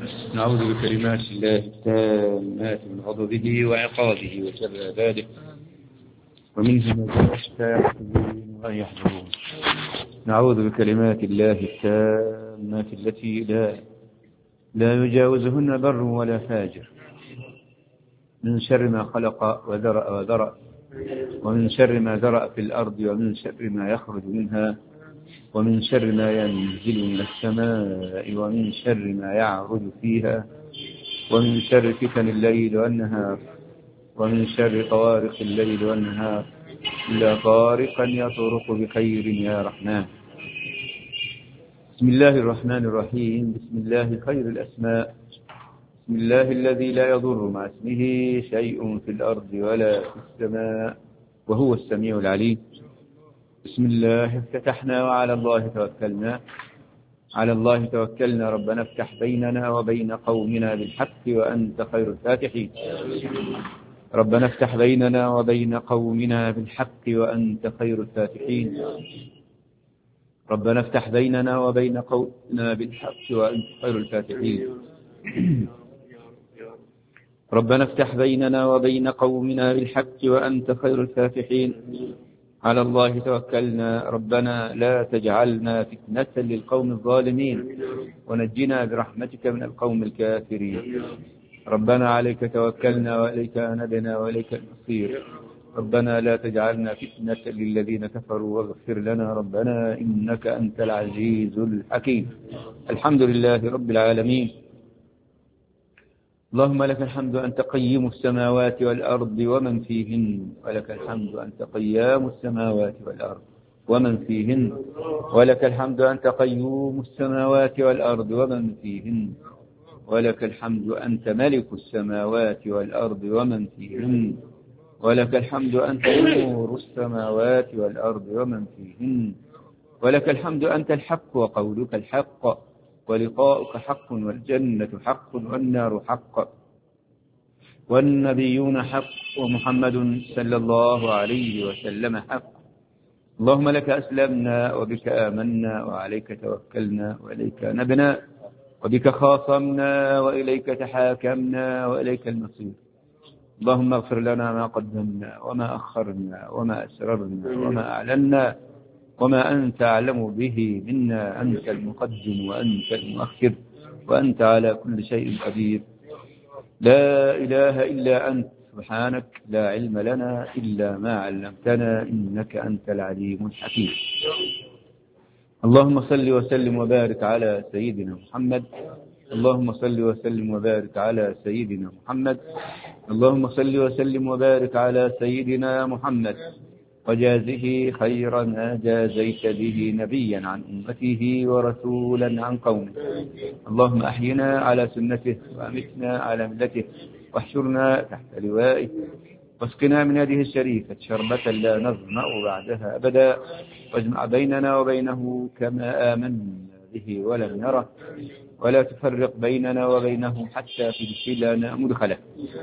نعوذ بكلمات الله التامات من غضبه وعقابه وشر عباده ومن همزات الشياطين وأن يحضرون. نعوذ بكلمات الله التامات التي لا يجاوزهن بر ولا فاجر، من شر ما خلق وذرأ ومن شر ما ذرأ في الأرض ومن شر ما يخرج منها ومن شر ما ينزل من السماء ومن شر ما يعرج فيها ومن شر فتن الليل والنهار ومن شر طوارق الليل والنهار إلا طارقا يطرق بخير يا رحمن. بسم الله الرحمن الرحيم. بسم الله خير الأسماء. بسم الله الذي لا يضر مع اسمه شيء في الأرض ولا في السماء وهو السميع العليم. بسم الله افتتحنا وعلى الله توكلنا. على الله توكلنا. ربنا افتح بيننا وبين قومنا بالحق وأنت خير الفاتحين. ربنا افتح بيننا وبين قومنا بالحق وأنت خير الفاتحين. ربنا افتح بيننا وبين قومنا بالحق وأنت خير الفاتحين. ربنا افتح بيننا وبين قومنا بالحق وأنت خير الفاتحين. على الله توكلنا. ربنا لا تجعلنا فتنة للقوم الظالمين ونجنا برحمتك من القوم الكافرين. ربنا عليك توكلنا وإليك أنبنا وإليك المصير. ربنا لا تجعلنا فتنة للذين كفروا واغفر لنا ربنا إنك أنت العزيز الحكيم. الحمد لله رب العالمين. اللهم لك الحمد أنت قيم السماوات والأرض ومن فيهن، ولك الحمد أنت قيام السماوات والأرض ومن فيهن، ولك الحمد أنت قيوم السماوات والأرض ومن فيهن، ولك الحمد أنت ملك السماوات والأرض ومن فيهن، ولك الحمد أنت نور السماوات والأرض ومن فيهن، ولك الحمد أنت الحق وقولك الحق ولقاؤك حق والجنة حق والنار حق والنبيون حق ومحمد صلى الله عليه وسلم حق. اللهم لك أسلمنا وبك آمنا وعليك توكلنا وإليك نبنا وبك خاصمنا وإليك تحاكمنا وإليك المصير. اللهم اغفر لنا ما قدمنا وما أخرنا وما أسررنا وما أعلنا وما أنت أعلم به منا. أنت المقدم وأنت المؤخر وأنت على كل شيء قدير. لا إله إلا أنت سبحانك لا علم لنا إلا ما علمتنا إنك أنت العليم الحكيم. اللهم صل وسلم وبارك على سيدنا محمد. اللهم صل وسلم وبارك على سيدنا محمد. اللهم صل وسلم وبارك على سيدنا محمد وجازه خيرا ما جازيت به نبيا عن أمته ورسولا عن قومه. اللهم أحينا على سنته وأمتنا على ملته واحشرنا تحت لوائه واسقنا من يده الشريفة شربة لا نظمأ بعدها أبدا واجمع بيننا وبينه كما آمنا به ولم نره ولا تفرق بيننا وبينه حتى تدخلنا مدخله.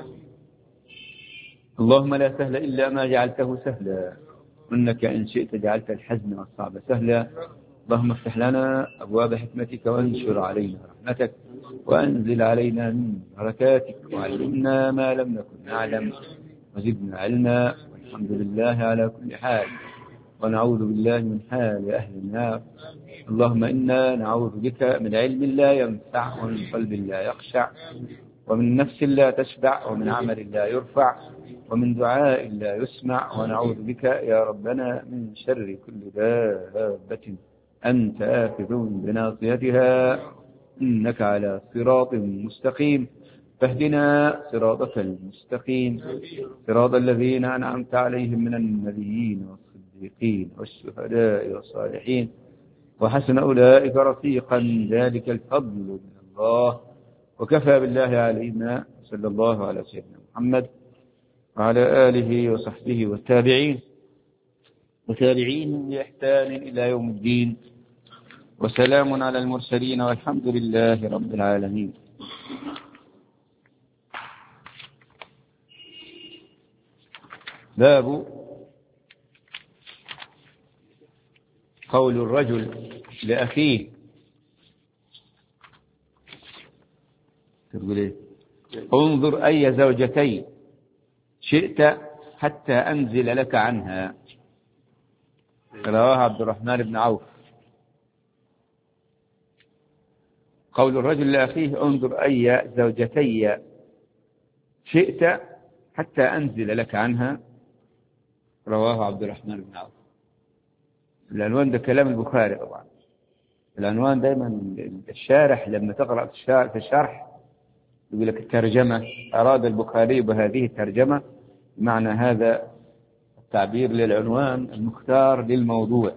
اللهم لا سهل إلا ما جعلته سهلا وإنك إن شئت جعلت الحزن والصعب سهلا. اللهم افتح لنا أبواب حكمتك وانشر علينا رحمتك وأنزل علينا من بركاتك وعلمنا ما لم نكن نعلم وزدنا علما. والحمد لله على كل حال ونعوذ بالله من حال أهل النار. اللهم إنا نعوذ بك من علم لا ينفع ومن قلب لا يخشع ومن نفس لا تشبع ومن عمل لا يرفع ومن دعاء لا يسمع. ونعوذ بك يا ربنا من شر كل دابة أنت آخذ بناصيتها إنك على صراط مستقيم. فاهدنا صراطك المستقيم صراط الذين أنعمت عليهم من النبيين والصديقين والشهداء والصالحين وحسن أولئك رفيقا. ذلك الفضل من الله وكفى بالله علينا. صلى الله على سيدنا محمد وعلى آله وصحبه والتابعين وتابعيهم بإحسان إلى يوم الدين وسلام على المرسلين والحمد لله رب العالمين. باب قول الرجل لأخيه تقول إيه؟ انظر أي زوجتين شئت حتى أنزل لك عنها. رواه عبد الرحمن بن عوف. قول الرجل لأخيه انظر أي زوجتي شئت حتى أنزل لك عنها، رواه عبد الرحمن بن عوف. العنوان ده كلام البخاري طبعا. العنوان دائما الشارح لما تقرأ في الشرح يقول لك الترجمة، أراد البخاري بهذه الترجمة معنى هذا التعبير للعنوان المختار للموضوع.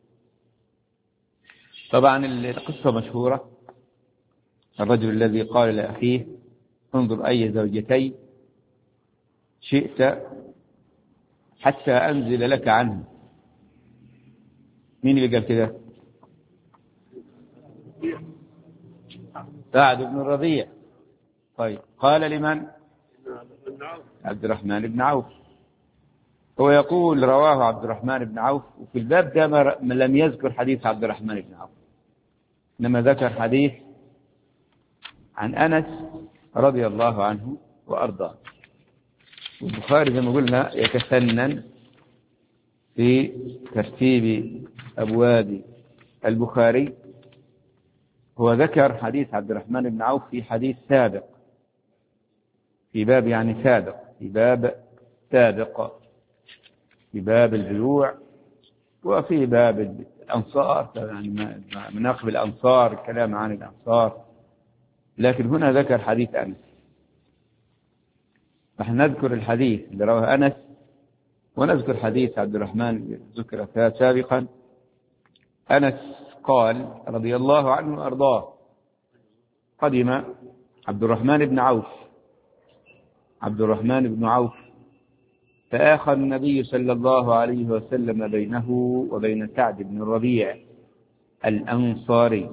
طبعا القصة مشهورة، الرجل الذي قال لأخيه انظر أي زوجتي شئت حتى أنزل لك عنه. مين اللي قال كده؟ سعد بن الربيع. طيب قال لمن؟ عبد الرحمن بن عوف. هو يقول رواه عبد الرحمن بن عوف، وفي الباب ده لم يذكر حديث عبد الرحمن بن عوف، إنما ذكر حديث عن أنس رضي الله عنه وأرضاه. والبخاري زي ما قلنا يتفنن في ترتيب أبواب البخاري. هو ذكر حديث عبد الرحمن بن عوف في حديث سابق، في باب يعني سابق، في باب سابق، في باب البيوع وفي باب الأنصار، يعني مناقب الأنصار، الكلام عن الأنصار. لكن هنا ذكر حديث أنس، نحن نذكر الحديث اللي رواه أنس ونذكر حديث عبد الرحمن ذكر سابقا. أنس قال رضي الله عنه وأرضاه قدم عبد الرحمن بن عوف فآخى النبي صلى الله عليه وسلم بينه وبين سعد بن الربيع الأنصاري.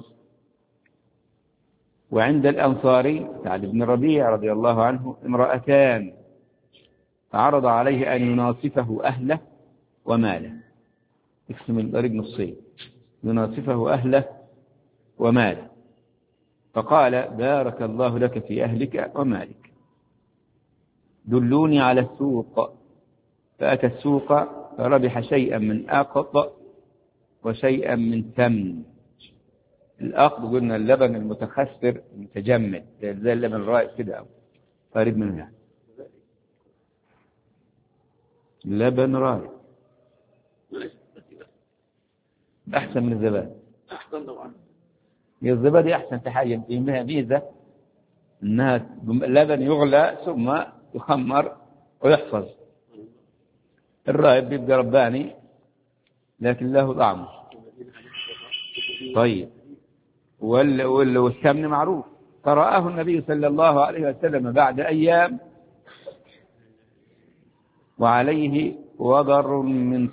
وعند الأنصاري سعد بن الربيع رضي الله عنه امرأتان، فعرض عليه أن يناصفه أهله وماله. اقسم الطريق نصين، يناصفه أهله وماله. فقال بارك الله لك في أهلك ومالك، دلوني على السوق. فأتى السوق فربح شيئا من أقط وشيئا من ثمن. الأقط قلنا اللبن المتخثر المتجمد زي اللبن الرائق كده، قريب منه يعني، لبن رائق أحسن من الزبادي. أحسن طبعا. هي الزبادي أحسن تحاجة فيها ميزة إنها لبن يغلى ثم يخمر ويحفظ. الرائب بيبقى رباني لكن له طعمه طيب. والثمن معروف. فرآه النبي صلى الله عليه وسلم بعد أيام وعليه وضر من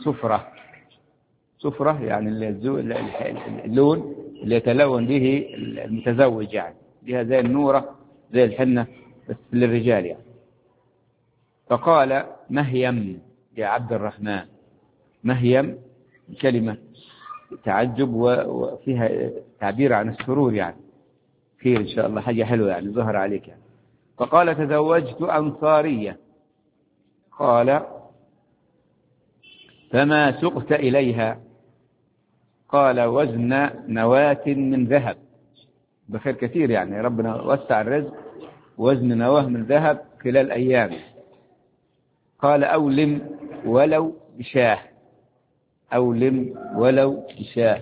صفرة يعني اللون اللي يتلون به المتزوج، يعني لها زي النورة زي الحنة بس للرجال يعني. فقال مهيم يا عبد الرحمن. مهيم كلمة تعجب وفيها تعبير عن السرور، يعني خير إن شاء الله، حاجة حلوة يعني ظهر عليك يعني. فقال تزوجت أنصارية. قال فما سقت إليها؟ قال وزن نواة من ذهب. بخير كثير يعني، ربنا وسع الرزق، وزن نواه من ذهب خلال أيام. قال أولم ولو بشاه. أولم ولو بشاه.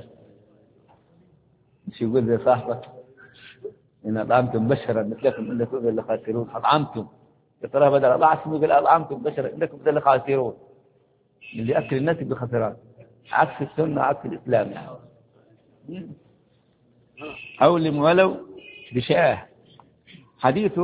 مش يقول زي صاحبك إن أطعمتم بشرا مثلكم إنكم إذا لخاسرون. أطعمتم ترى بدل أضعتم يقول أطعمتم بشرا إنكم إذا لخاسرون. اللي أكل الناس بخسران، عكس السنة عكس الإسلام يعني. أولم ولو بشاه. حديث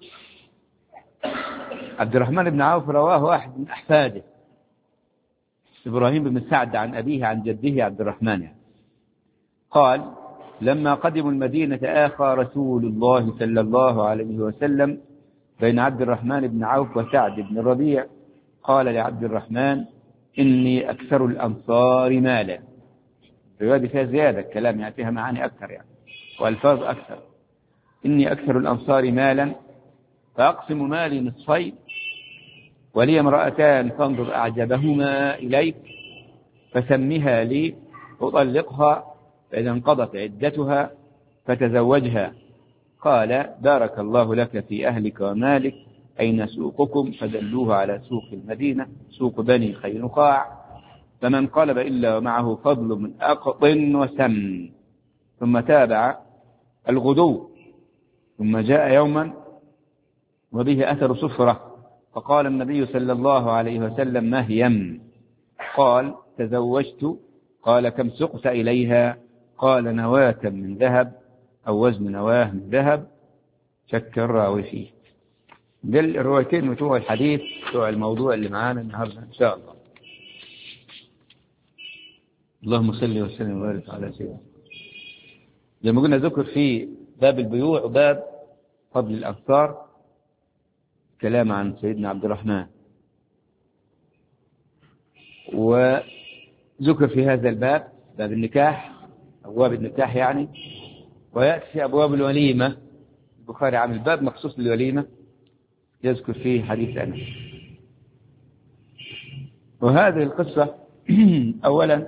عبد الرحمن بن عوف رواه واحد من أحفاده إبراهيم بن سعد عن أبيه عن جده عبد الرحمن يعني. قال لما قدموا المدينة آخى رسول الله صلى الله عليه وسلم بين عبد الرحمن بن عوف وسعد بن الربيع. قال لعبد الرحمن إني أكثر الأنصار مالا. الرواية فيها زيادة الكلام يعني، فيها معاني أكثر يعني وألفاظ أكثر. إني أكثر الأنصار مالا فأقسم مالي نصفين ولي امرأتان فانظر أعجبهما إليك فسمها لي أطلقها فإذا انقضت عدتها فتزوجها. قال بارك الله لك في أهلك ومالك، أين سوقكم؟ فدلوه على سوق المدينة، سوق بني قينقاع، فما انقلب إلا ومعه فضل من أقط وسم. ثم تابع الغدو، ثم جاء يوما وبه أثر صفرة، فقال النبي صلى الله عليه وسلم ما هي؟ قال تزوجت. قال كم سقت إليها؟ قال نواة من ذهب أو وزن نواه من ذهب. شك الراوي فيه. ده الروايتين بتوع الحديث بتوع الموضوع اللي معانا النهارده إن شاء الله. اللهم صل وسلم وبارك على سيدنا. زي ما قلنا ذكر في باب البيوع وباب فضل الأنصار كلام عن سيدنا عبد الرحمن، وذكر في هذا الباب باب النكاح، أبواب النكاح يعني، ويأتي في أبواب الوليمة. البخاري عامل باب مخصوص للوليمة يذكر فيه حديث أنس. وهذه القصة أولا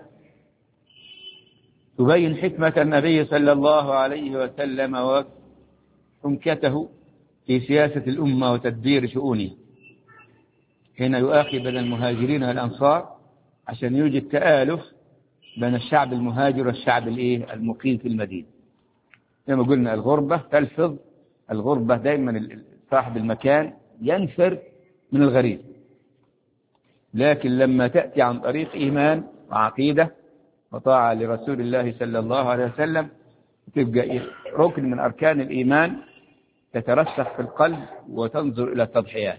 تبين حكمة النبي صلى الله عليه وسلم وحنكته في سياسة الأمة وتدبير شؤونها، حين يؤاخي بين المهاجرين والأنصار عشان يوجد تآلف بين الشعب المهاجر والشعب المقيم في المدينة. زي ما قلنا الغربة تلفظ، الغربة دائما صاحب المكان ينفر من الغريب، لكن لما تأتي عن طريق إيمان وعقيدة وطاعة لرسول الله صلى الله عليه وسلم تبقى ركن من أركان الإيمان تترسخ في القلب وتنظر إلى التضحيات.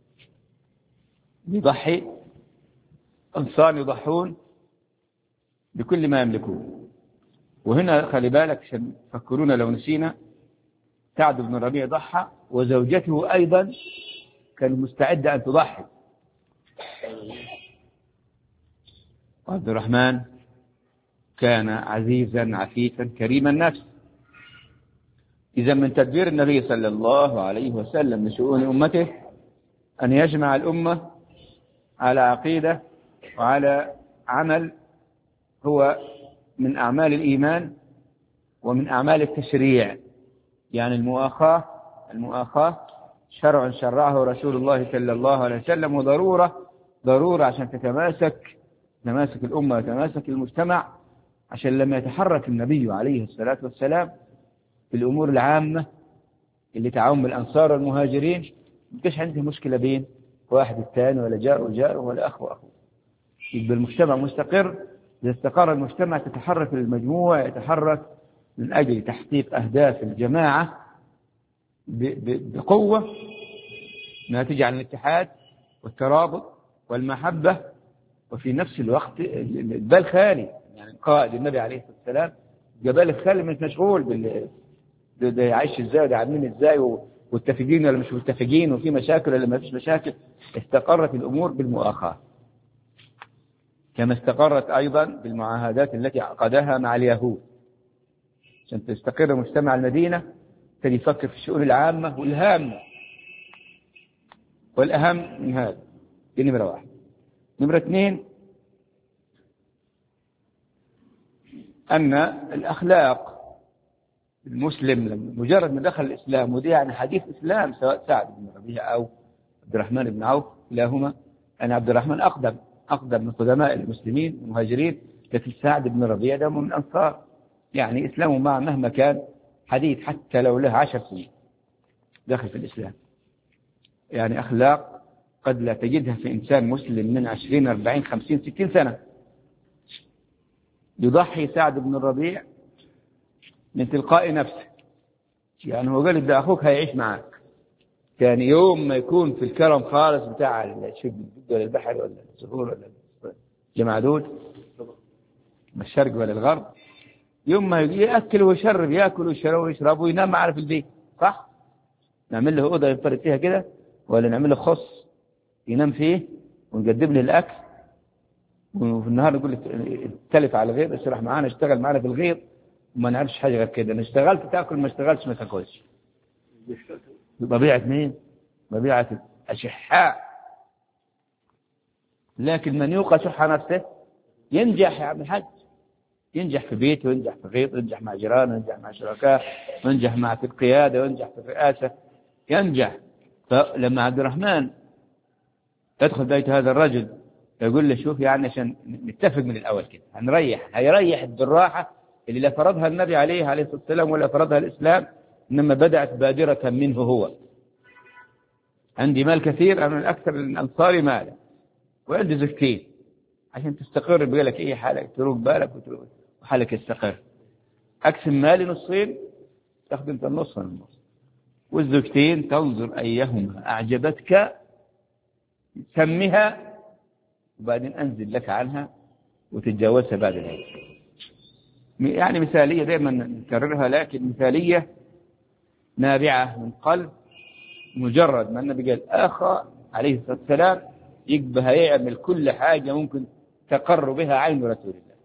يضحي أنصار يضحون بكل ما يملكون. وهنا خلي بالك عشان فكرونا لو نسينا، سعد بن ربيع ضحى وزوجته أيضا كان مستعدة أن تضحي. عبد الرحمن كان عزيزا عفيفا كريم النفس. إذا من تدبير النبي صلى الله عليه وسلم لشؤون أمته أن يجمع الأمة على عقيدة وعلى عمل هو من أعمال الإيمان ومن أعمال التشريع. يعني المؤاخاة شرع شرعه رسول الله صلى الله عليه وسلم، وضرورة عشان تتماسك الأمة وتماسك المجتمع، عشان لما يتحرك النبي عليه الصلاة والسلام في الأمور العامة اللي تعاون الأنصار والمهاجرين مش عنده مشكلة بين واحد الثاني ولا جار ولا أخ وأخوه. يبقى المجتمع مستقر. إذا استقر المجتمع تتحرك المجموعة، يتحرك من أجل تحقيق أهداف الجماعة بقوة ناتجة عن الاتحاد والترابط والمحبة، وفي نفس الوقت البال خالي. يعني قائد النبي عليه الصلاة والسلام جبال الخالي مش مشغول ده يعيش ازاي وده عاملين ازاي ومتفقين ولا مش متفقين وفي مشاكل ولا ما فيش مشاكل. استقرت الأمور بالمؤاخاة، كما استقرت أيضا بالمعاهدات التي عقدها مع اليهود. عشان تستقر مجتمع المدينة تجي يفكر في الشؤون العامة والهامة. والأهم من هذا دي نمرة واحد. نمرة اثنين أن الأخلاق المسلم مجرد ما دخل الإسلام، ودي يعني حديث إسلام سواء سعد بن ربيع أو عبد الرحمن بن عوف كلاهما، أن عبد الرحمن أقدم من قدماء المسلمين المهاجرين، لكن سعد بن ربيع ده من الأنصار، يعني إسلامه معه مهما كان حديث حتى لو له 10 سنين دخل في الإسلام. يعني أخلاق قد لا تجدها في إنسان مسلم من 20 40 50 60 سنة. يضحي سعد بن الربيع من تلقاء نفسه، يعني هو قال ده أخوك هيعيش معك، كان يوم ما يكون في الكرم خالص بتاع الشد ولا البحر ولا السهول ولا جماعة دول ما الشرق ولا الغرب، يوم ما يأكل ويشرب، يأكل ويشرب وينام معنا في البيت، صح؟ نعمل له أوضة ينفرد فيها كده، ولا نعمل له خص ينام فيه ونقدم له الأكل، وفي النهار نقول تلف على الغيط اشرح معانا اشتغل معانا في الغيط وما نعرفش حاجة غير كده. أنا اشتغلت تأكل، ما اشتغلتش ما تاكلش. طبيعة مين؟ طبيعة الأشحاء. لكن من يوقى شح نفسه ينجح يا عم الحاج، ينجح في بيته، وينجح في غيره، وينجح مع جيرانه، وينجح مع شركائه، وينجح مع في القيادة، وينجح في الرئاسة، ينجح. فلما عبد الرحمن يدخل بيت هذا الرجل يقول له شوف يعني عشان نتفق من الأول كده هيريح الدراحة اللي لا فرضها النبي عليه الصلاة والسلام ولا فرضها الإسلام، إنما بدأت بادرة منه هو. عندي مال كثير، أنا من أكثر الأنصار مالا، وعندي زكين، عشان تستقر بيقول لك إيه حالك، تروق بالك وحالك يستقر. أقسم مالي نصين، تاخذ أنت النص من النص، والزكتين تنظر أيهما أعجبتك سمها، وبعدين أنزل لك عنها وتتجاوزها بعد ذلك. يعني مثالية دائما نكررها، لكن مثالية نابعة من قلب. مجرد ما النبي قال آخى عليه الصلاة والسلام يقبها يعمل كل حاجة ممكن تقر بها عين رسول الله.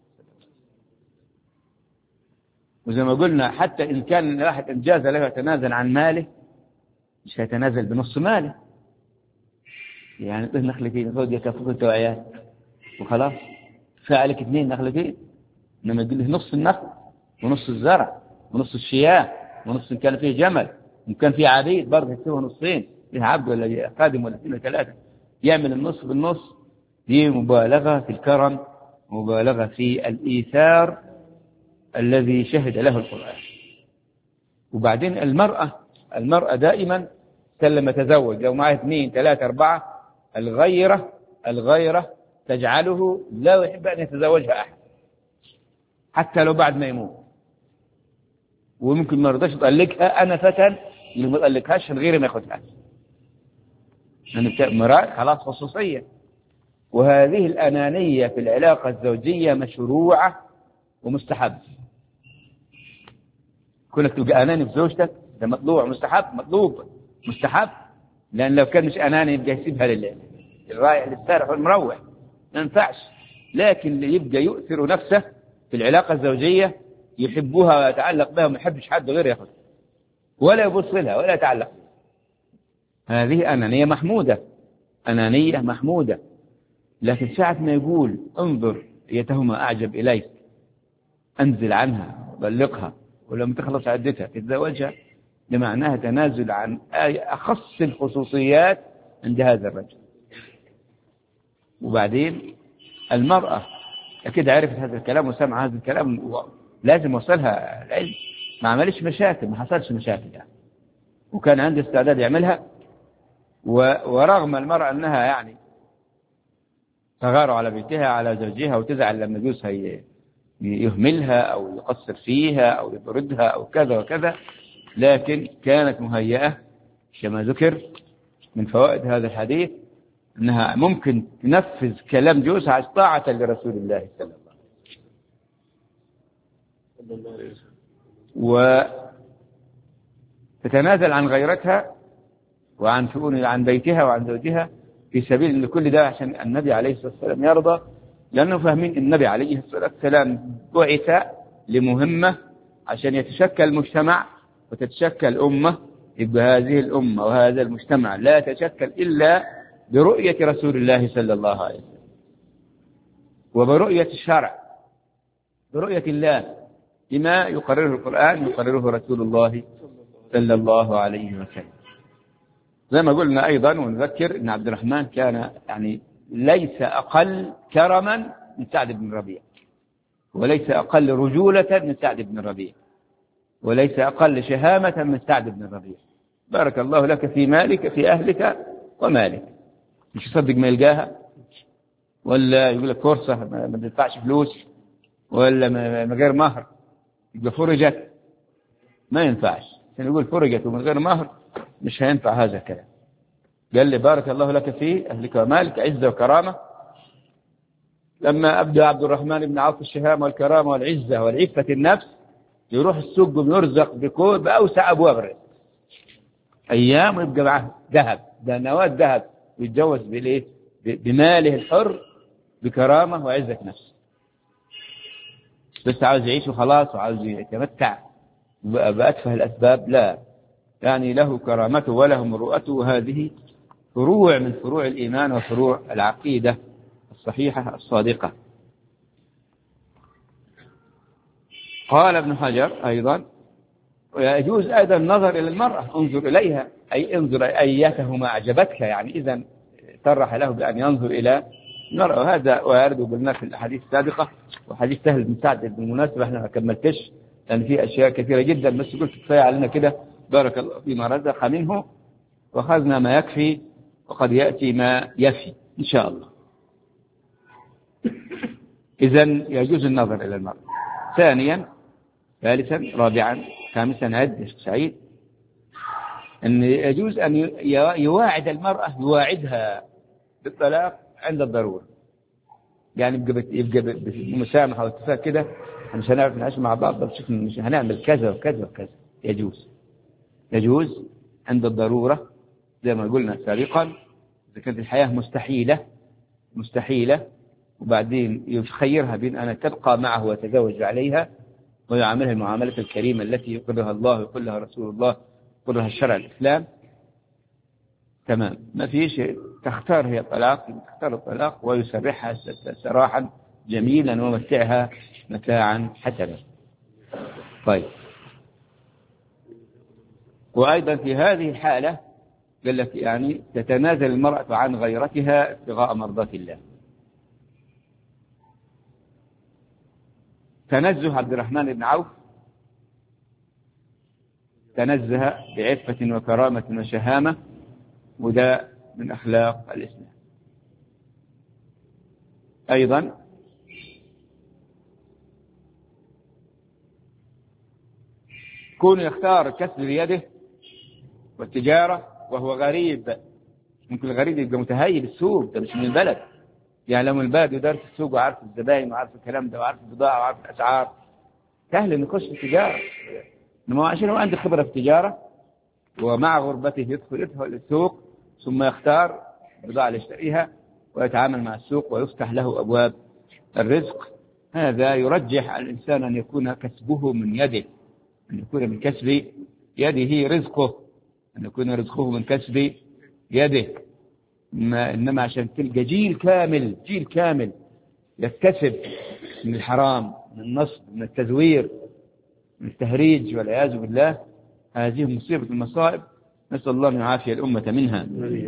وزي ما قلنا حتى إن كان واحد إنجاز له يتنازل عن ماله، مش هيتنازل بنص ماله. يعني طيب نخلتين خذ يكفوك انت وعيال وخلاص، فعلك 2 نخلتين، انما يقول له نص النخل ونص الزرع ونص الشياه ونص إن كان فيه جمل، إن كان فيه عبيد برضه يسوي نصين، فيه عبد ولا خادم ولا 2 ولا 3، يعمل النص بالنص. دي مبالغة في الكرم، مبالغة في الإيثار الذي شهد له القرآن. وبعدين المرأة دائما لما تزوج لو معها 2 3 4 الغيرة تجعله لا يحب أن يتزوجها أحد حتى لو بعد ما يموت، وممكن ما يرضاش يطلقها. أنا فتن اللي ما يطلقهاش الغير ما ياخدها، يعني مرأة خلاص خصوصية. وهذه الأنانية في العلاقة الزوجية مشروعة ومستحب. كونك تبقى أناني في زوجتك ده مطلوع، مطلوب مستحب، لأن لو كان مش أناني يبقى يسيبها للرايح للسارح والمروح، ما ينفعش. لكن اللي يبقى يؤثر نفسه في العلاقة الزوجية يحبها ويتعلق بها وما يحبش حد غير ياخذ ولا يبص لها ولا يتعلق بها، هذه أنانية محمودة. لكن ساعة ما يقول انظر يتهما أعجب إليك أنزل عنها وبلغها، ولما تخلص عدتها تتزوجها، لمعناها تنازل عن أخص الخصوصيات عند هذا الرجل. وبعدين المرأة أكيد عرفت هذا الكلام وسمع هذا الكلام، لازم وصلها العلم، ما عملش مشاكل، ما حصلش مشاكل يعني، وكان عنده استعداد يعملها. ورغم المرأة أنها يعني تغار على بيتها على زوجها وتزعل لما جوزها يهملها أو يقصر فيها أو يطردها أو كذا وكذا، لكن كانت مهيئة كما ذكر من فوائد هذا الحديث أنها ممكن تنفذ كلام جوزها طاعة لرسول الله صلى الله عليه وسلم، وتتنازل عن غيرتها وعن شؤون عن بيتها وعن زوجها في سبيل أن كل ده عشان النبي عليه الصلاة والسلام يرضى، لأنه فاهمين النبي عليه الصلاة والسلام بعث لمهمة عشان يتشكل مجتمع وتتشكل أمة. يبقى هذه الأمة وهذا المجتمع لا يتشكل إلا برؤية رسول الله صلى الله عليه وسلم وبرؤية الشرع، برؤية الله بما يقرره القرآن يقرره رسول الله صلى الله عليه وسلم. زي ما قلنا أيضا ونذكر أن عبد الرحمن كان يعني ليس أقل كرما من سعد بن ربيع، وليس أقل رجولة من سعد بن ربيع، وليس أقل شهامة من سعد بن ربيع. بارك الله لك في مالك في أهلك ومالك، مش يصدق ما يلقاها، ولا يقول لك فرصة ما تدفعش فلوس، ولا من غير مهر يبقى فرجت، ما ينفعش. عشان يقول فرجت ومن غير مهر مش هينفع هذا الكلام. قال لي بارك الله لك في أهلك ومالك عزة وكرامة. لما أبدأ عبد الرحمن بن عوف الشهامة والكرامة والعزة والعفة النفس يروح السوق ويرزق بأوسع أبواب الرزق، أيام ويبقى معه ذهب، ده نواة ذهب، ويتجوز بالإيه؟ بماله الحر بكرامة وعزة نفس. بس عاوز يعيش وخلاص وعاوز يتمتع بأتفه الأسباب، لا، يعني له كرامته وله مروءته، وهذه فروع من فروع الإيمان وفروع العقيدة الصحيحة الصادقة. قال ابن حجر أيضا: ويجوز أيضا النظر إلى المرأة، انظر إليها، أي انظر أيته ما أعجبتك، يعني إذا صرح له بأن ينظر إلى المرأة. وهذا ويرد قلنا في الأحاديث السابقة. وحديث سهل بن سعد بالمناسبة احنا ما كملتش لأن في أشياء كثيرة جدا، بس قلت كفاية علينا كده، بارك الله فيما رزق منه وأخذنا ما يكفي، وقد يأتي ما يفي إن شاء الله. إذن يجوز النظر إلى المرأة. ثانيا، ثالثا، رابعا، خامسا، عد سعيد، أن يجوز أن يواعد المرأة، يواعدها بالطلاق عند الضرورة. يعني يبقى بمسامحة واتفاق كده، مش هنعرف نعيش مع بعض، بس شوف مش هنعمل كذا وكذا وكذا. يجوز عند الضرورة زي ما قلنا سابقا. إذا كانت الحياة مستحيلة وبعدين يخيرها بين أن تبقى معه ويتزوج عليها ويعاملها المعاملة الكريمة التي يقرها الله ويقرها رسول الله ويقرها الشرع الإسلام، تمام، ما في شيء. تختار هي الطلاق ويسرحها سراحا جميلا ومتعها متاعا حسنا. طيب، وأيضا في هذه الحالة قال لك يعني تتنازل المرأة عن غيرتها ابتغاء مرضات الله. تنزه عبد الرحمن بن عوف، تنزه بعفة وكرامة وشهامة، وده من أخلاق الإسلام. أيضا كون يختار كسب بيده والتجارة وهو غريب. ممكن الغريب يبقى متهيب السوق، ده مش من البلد، يعني لو من البلد يدرس السوق وعارف الزبائن وعارف الكلام ده وعارف البضاعة وعارف الأسعار، سهل إنه يخش في التجارة. إنما عشان هو عنده خبرة في التجارة ومع غربته يدخل السوق ثم يختار البضاعة اللي يشتريها ويتعامل مع السوق ويفتح له أبواب الرزق. هذا يرجح الإنسان أن يكون كسبه من يده، أن يكون من كسب يده رزقه، أن يكون رزقه من كسب يده. إنما عشان تلقى جيل كامل يكتسب من الحرام، من النصب، من التزوير، من التهريج والعياذ بالله، هذه مصيبة المصائب، نسأل الله أن يعافي الأمة منها.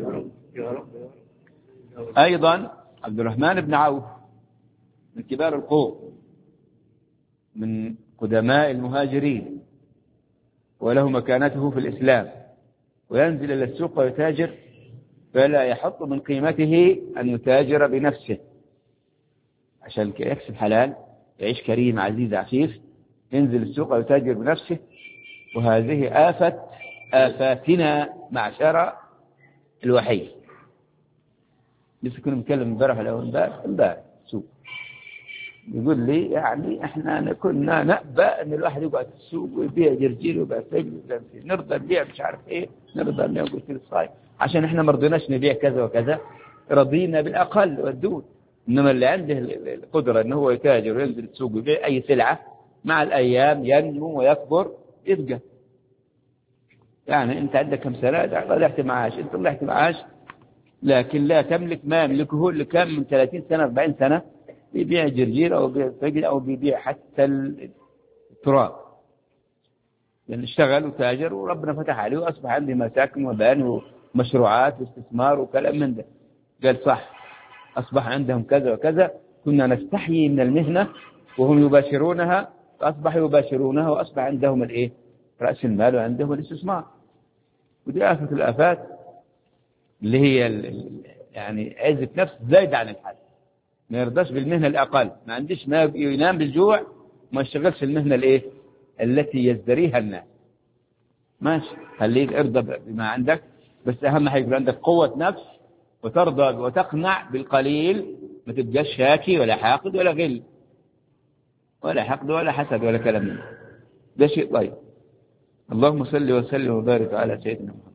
أيضا عبد الرحمن بن عوف من كبار القوم، من قدماء المهاجرين، وله مكانته في الإسلام، وينزل إلى السوق ويتاجر، فلا يحط من قيمته أن يتاجر بنفسه عشان يكسب حلال، يعيش كريم عزيز عفيف، ينزل السوق ويتاجر بنفسه. وهذه آفاتنا معشر الوحي. لسه كنا نتكلم امبارح السوق، يقول لي يعني احنا كنا نأبى ان الواحد يقعد في السوق ويبيع جرجير ويبيع فجل، نرضى نبيع مش عارف ايه، نرضى نبيع قلت الصايم عشان احنا ما رضيناش نبيع كذا وكذا، رضينا بالاقل والدود. انما اللي عنده القدره ان هو يتاجر وينزل السوق ويبيع اي سلعه، مع الايام ينمو ويكبر يبقى. يعني انت عندك كم سنه طلعت معاش، انت طلعت معاش، لكن لا تملك ما يملكه اللي كان من 30 سنه 40 سنه بيبيع جرجير او بيبيع فجل او بيبيع حتى التراب، لأن اشتغل وتاجر وربنا فتح عليه وأصبح عندي مساكن وبان ومشروعات واستثمار وكلام من ده. قال صح، أصبح عندهم كذا وكذا، كنا نستحيي من المهنة وهم يباشرونها، فأصبحوا يباشرونها وأصبح عندهم الإيه؟ رأس المال وعندهم الاستثمار. ودي آفة الآفات اللي هي يعني عزة نفس زايد عن الحد، ما يرضاش بالمهنة الأقل، ما عنديش ما ينام بالجوع وما يشتغلش المهنة الإيه التي يزدريها الناس. ماشي، خليك ارضى بما عندك، بس أهم حاجة يكون عندك قوة نفس وترضى وتقنع بالقليل، ما تبقاش شاكي ولا حاقد ولا غل ولا حقد ولا حسد ولا كلام منه. ده شيء طيب. اللهم صل وسلم وبارك على سيدنا محمد.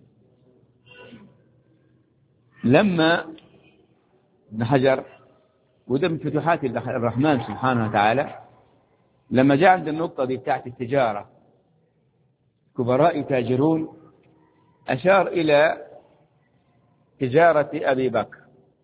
لما ابن حجر، وده من فتوحات الرحمن سبحانه وتعالى، لما جاء عند النقطة دي بتاعت التجارة، كبراء يتاجرون أشار إلى تجارة أبي بكر،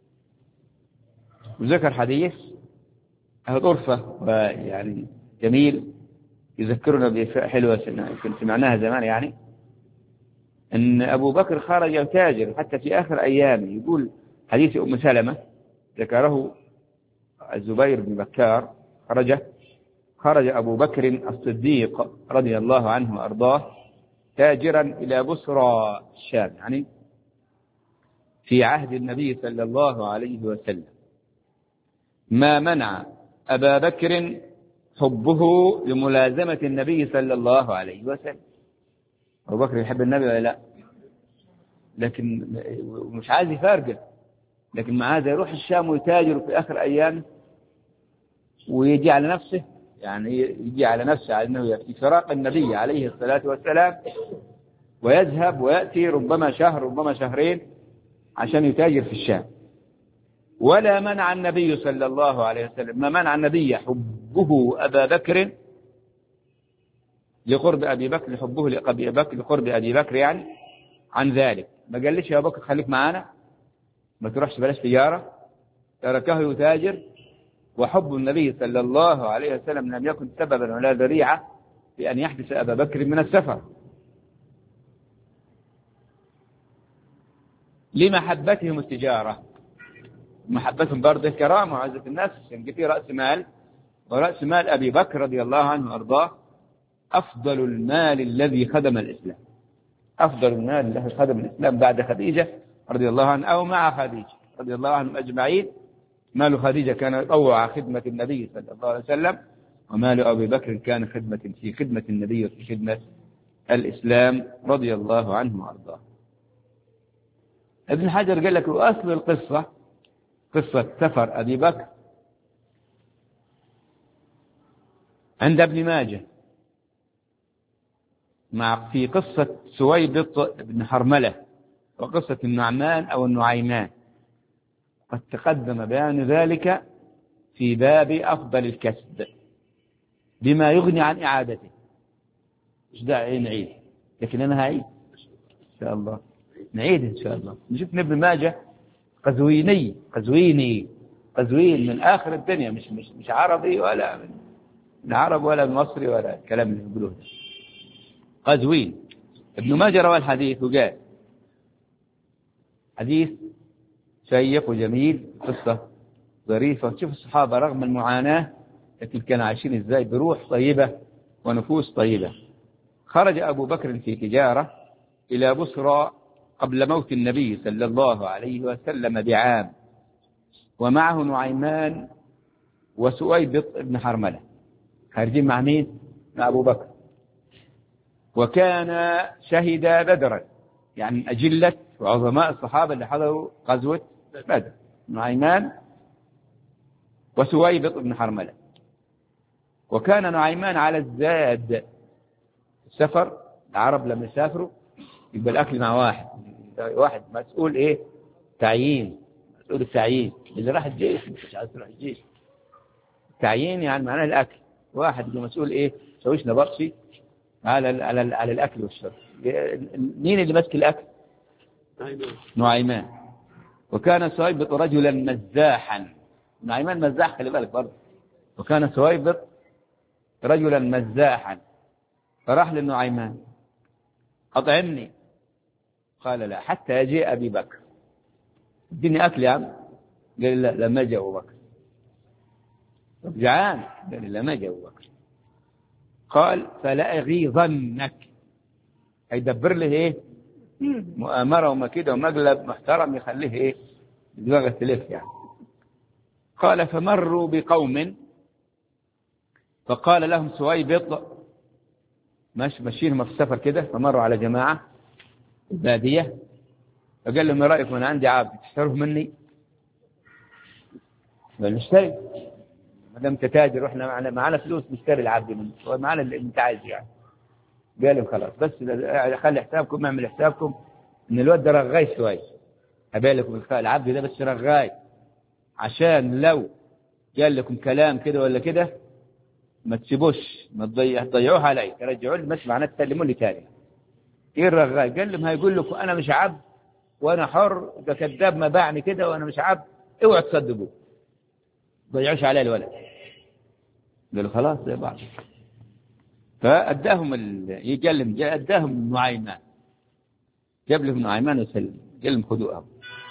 وذكر حديث طرفة ويعني جميل يذكرنا بأشياء حلوة كنت سمعناها زمان، يعني أن أبو بكر خرج يتاجر حتى في آخر أيامه. يقول حديث أم سلمة ذكره الزبير بن بكار، خرج أبو بكر الصديق رضي الله عنه وأرضاه تاجرا إلى بصرى الشام، يعني في عهد النبي صلى الله عليه وسلم. ما منع أبا بكر حبه لملازمة النبي صلى الله عليه وسلم. أبو بكر يحب النبي ولا لا؟ لكن مش عايز يفارقه، لكن مع هذا يروح الشام ويتاجر في آخر أيام، ويجي على نفسه، يعني يجي على نفسه على أنه في فراق النبي عليه الصلاة والسلام، ويذهب ويأتي ربما شهر ربما شهرين عشان يتاجر في الشام. ولا منع النبي صلى الله عليه وسلم، ما منع النبي حبه أبا بكر لقرب أبي بكر، حبه لأبي بكر لقرب أبي بكر يعني عن ذلك. ما قالش يا أبو بكر خليك معانا، ما تروحش بلاش تجارة، تركه يتاجر. وحب النبي صلى الله عليه وسلم لم يكن سببا ولا ذريعة في أن يحدث أبا بكر من السفر، لمحبتهم التجارة، محبتهم برضه كرامة وعزة الناس، يعني في رأس مال، ورأس مال أبي بكر رضي الله عنه وأرضاه أفضل المال الذي خدم الإسلام، أفضل المال الذي خدم الإسلام بعد خديجة رضي الله عنها أو مع خديجة رضي الله عنهم أجمعين. مال خديجة كان يطوع خدمة النبي صلى الله عليه وسلم، ومال أبي بكر كان في خدمة النبي وفي خدمة الإسلام رضي الله عنه وأرضاه. ابن حجر قال لك وأصل القصة قصة سفر أبي بكر عند ابن ماجه في قصة سويبط بن حرملة وقصة النعمان أو النعيمان، قد تقدم بيان ذلك في باب أفضل الكسب بما يغني عن إعادته. مش داعي نعيد، لكن أنا هعيد إن شاء الله، نعيد إن شاء الله. نشوف ابن ماجه قزويني من آخر الدنيا، مش عربي ولا من عرب ولا من مصري ولا الكلام اللي يقولوه. قزوين ابن ماجه روى الحديث وقال حديث شيق وجميل، قصة ظريفة. شوف الصحابة رغم المعاناة لكن كانوا عايشين ازاي بروح طيبة ونفوس طيبة. خرج أبو بكر في تجارة إلى بصرى قبل موت النبي صلى الله عليه وسلم بعام، ومعه نعيمان وسويبط بن حرملة، خارجين مع مين؟ مع أبو بكر. وكان شهد بدرا، يعني أجلة وعظماء الصحابة اللي حضروا غزوة بدر، نعيمان وسويبط بن حرملة. وكان نعيمان على الزاد السفر، العرب لما يسافروا يبقى الأكل مع واحد مسؤول تعيين، مسؤول التعيين. اللي راح الجيش مش عايز يروح الجيش، تعيين يعني معناه الأكل، واحد يبقى مسؤول سويش نبطشي على الأكل والشرب. مين اللي ماسك الأكل؟ نعيمان. وكان سويبط رجلا مزاحا، نعيمان مزاح خلي بالك برضه، وكان سويبط رجلا مزاحا. فراح للنعيمان أطعمني، قال لا حتى يجي أبي بكر، اديني أكل يا عم. قال لا لما جاء أبو بكر. طب جعان؟ قال لما جاء أبو بكر. قال فلا أغيظنك، هيدبر له مؤامرة ومكيدة ومقلب محترم يخليه دماغه تلف يعني. قال فمروا بقوم فقال لهم سويبط، ماشيين في السفر كده، فمروا على جماعة البادية، فقال لهم ما رأيكم أنا عندي عبد تشتروه مني؟ قال نشتري، ما دام تتاجر واحنا معنا فلوس نشتري العبد منه، معنا اللي انت عايز يعني. قال لهم خلاص بس خلي حسابكم، اعمل حسابكم ان الواد ده رغاي شوي، هبيع لكم العبد ده بس رغاي، عشان لو قال لكم كلام كده ولا كده ما تسيبوش، ما تضيعوه علي، ترجعوا لي بس معناه تسلموا لي تاني. إيه الرغاي؟ قال لهم هيقول لكم أنا مش عبد وأنا حر، ده كذاب ما باعني كده وأنا مش عبد، اوعوا تصدقوا، ضيعوش عليه الولد. قالوا خلاص زي بعض. فأداهم يقلم، أداهم نعيمان، جاب لهم نعيمان وسلم، قال لهم خذوها.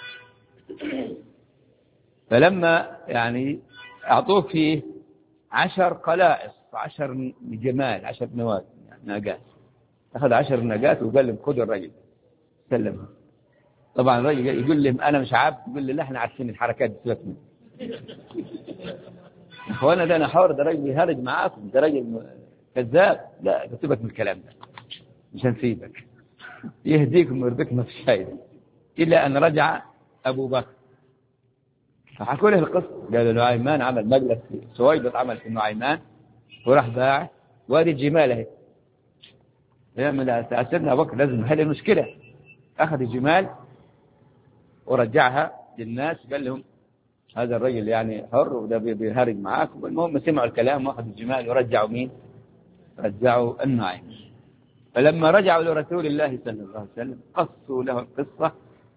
فلما يعني أعطوه فيه 10 قلائص، 10 جمال، 10 نواة ناقات، أخذ 10 ناقات وقال لهم خذوا الرجل سلمها. طبعا الرجل يقول لهم أنا مش عبد، يقول لي لا احنا عارفين الحركات دي سيبك منها. اخوانا ده انا حر، ده راجل يهرج معاكم، ده راجل كذاب، لا سيبك من الكلام ده مش هنسيبك، يهديكم ويرضيكم ما فيش فايده. الا ان رجع ابو بكر فحكوا له القصه، قالوا نعيمان عمل مجلس في سويبط، عمل في نعيمان وراح باع، وادي الجمال اهي. من سيدنا ابو بكر لازم نحل المشكله. اخذ الجمال ورجعها للناس، قال لهم هذا الرجل يعني حر وده بيهرج معاكم. المهم سمعوا الكلام واخذوا الجمال ورجعوا مين؟ رجعوا النعيم. فلما رجعوا لرسول الله صلى الله عليه وسلم قصوا له القصة،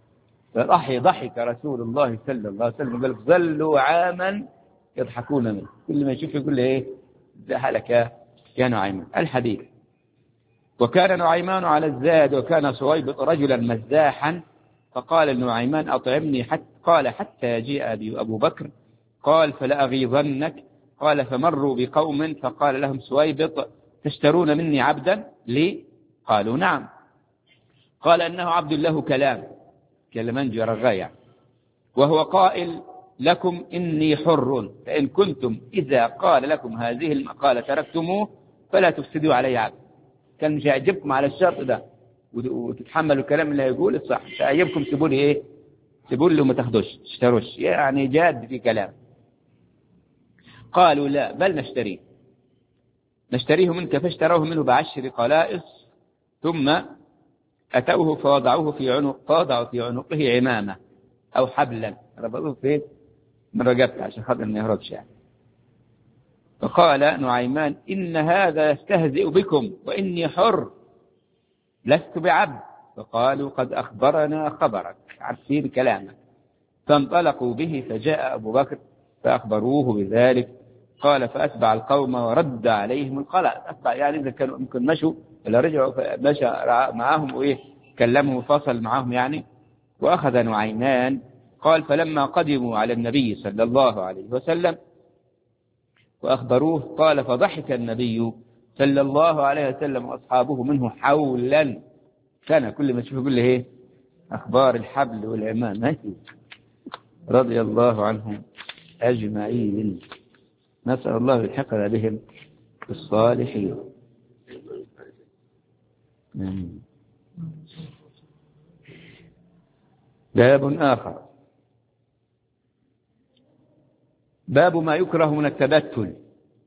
ضحك رسول الله صلى الله عليه وسلم، قال ظلوا عاما يضحكون منه، كل ما يشوف يقول له ايه ده حالك يا نعيمان. الحديث: وكان نعيمان على الزاد، وكان صويبط رجلا مزاحا، فقال نعيمان أطعمني قال حتى يجيء أبو بكر، قال فلأغيظنك. قال فمروا بقوم فقال لهم صويبط تشترون مني عبدا لي؟ قالوا نعم. قال إنه عبد له كلمان جرغايا، وهو قائل لكم إني حر، فإن كنتم إذا قال لكم هذه المقالة تركتموه فلا تفسدوا علي عبد. كان مش هيعجبكم على الشرط ده وتتحملوا الكلام اللي هيقول الصح، فأعجبكم سيبوا لي ايه، سيبوا له ما تاخدوش تشتروش، يعني جاد في كلام. قالوا لا بل نشتريه منك، فاشتروه منه ب10 قلائص، ثم أتوه فوضعوا في عنقه عمامة أو حبلا، ربطوه فين من رقبته عشان خاطر ما يهربش يعني. فقال نعيمان إن هذا يستهزئ بكم وإني حر لست بعبد. فقالوا قد أخبرنا خبرك، عارفين كلامك. فانطلقوا به فجاء أبو بكر فأخبروه بذلك. قال فأتبع القوم ورد عليهم القلائص، أتبع يعني إذا كانوا ممكن مشوا ولا رجعوا، مشى معهم وإيه كلمه وفصل معهم يعني. وأخذ نعيمان. قال فلما قدموا على النبي صلى الله عليه وسلم وأخبروه قال فضحك النبي صلى الله عليه وسلم وأصحابه منه حولا، كان كل ما تشوف يقول له ايه أخبار الحبل والعمام ماشي، رضي الله عنهم أجمعين. نسأل الله يلحقنا بهم الصالحين. باب آخر، باب ما يكره من التبتل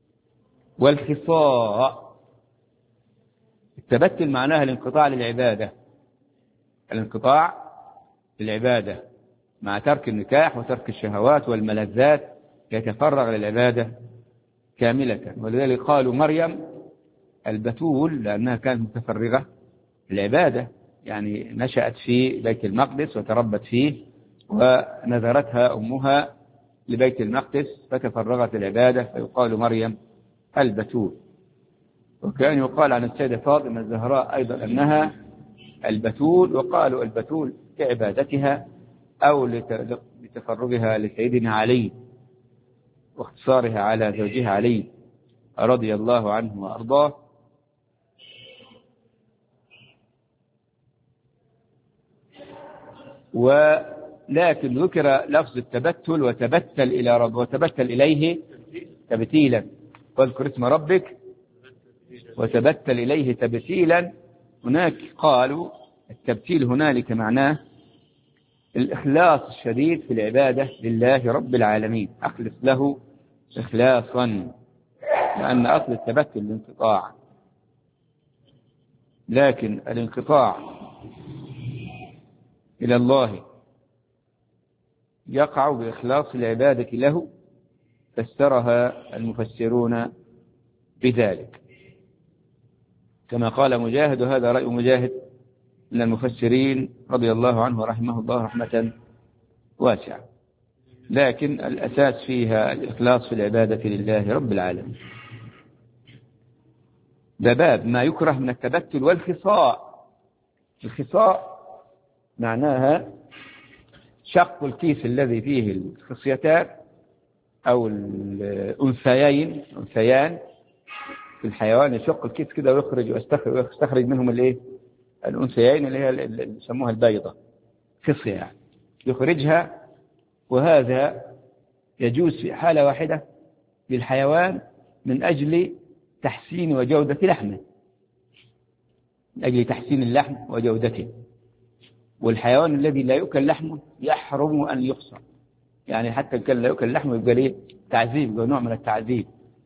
والخصاء. التبتل معناها الانقطاع للعبادة، الانقطاع للعبادة مع ترك النكاح وترك الشهوات والملذات، يتفرغ للعبادة كاملة. ولذلك قالوا مريم البتول لأنها كانت متفرغة للعبادة، يعني نشأت في بيت المقدس وتربت فيه، ونذرتها أمها لبيت المقدس فتفرغت للعبادة، فيقال مريم البتول. وكان يقال عن السيدة فاطمة الزهراء أيضا أنها البتول، وقالوا البتول لعبادتها أو لتفرغها لسيدنا علي واختصارها على زوجها علي رضي الله عنه وأرضاه. ولكن ذكر لفظ التبتل وتبتل إلى رب وتبتل إليه تبتيلا، واذكر اسم ربك وتبتل إليه تبتيلا. هناك قالوا التبتيل هنالك معناه الإخلاص الشديد في العبادة لله رب العالمين، أخلص له إخلاصا، لأن أصل التبتل الانقطاع، لكن الانقطاع إلى الله يقع بإخلاص العبادة له، فسرها المفسرون بذلك كما قال مجاهد، وهذا رأي مجاهد من المفسرين رضي الله عنه ورحمه الله رحمة واسعة، لكن الأساس فيها الإخلاص في العبادة لله رب العالمين. ده باب ما يكره من التبتل والخصاء. الخصاء معناها شق الكيس الذي فيه الخصيتان أو الأنثيان في الحيوان، يشق الكيس كده ويخرج ويستخرج منهم الأنثيين اللي هي اللي يسموها البيضة، خصية يعني يخرجها. وهذا يجوز في حالة واحدة للحيوان من أجل تحسين وجودة لحمه، من أجل تحسين اللحم وجودته. والحيوان الذي لا يؤكل لحمه يحرم أن يخصى، يعني حتى كان لا يؤكل لحمه يبقى ليه تعذيب، يبقى نوع من التعذيب.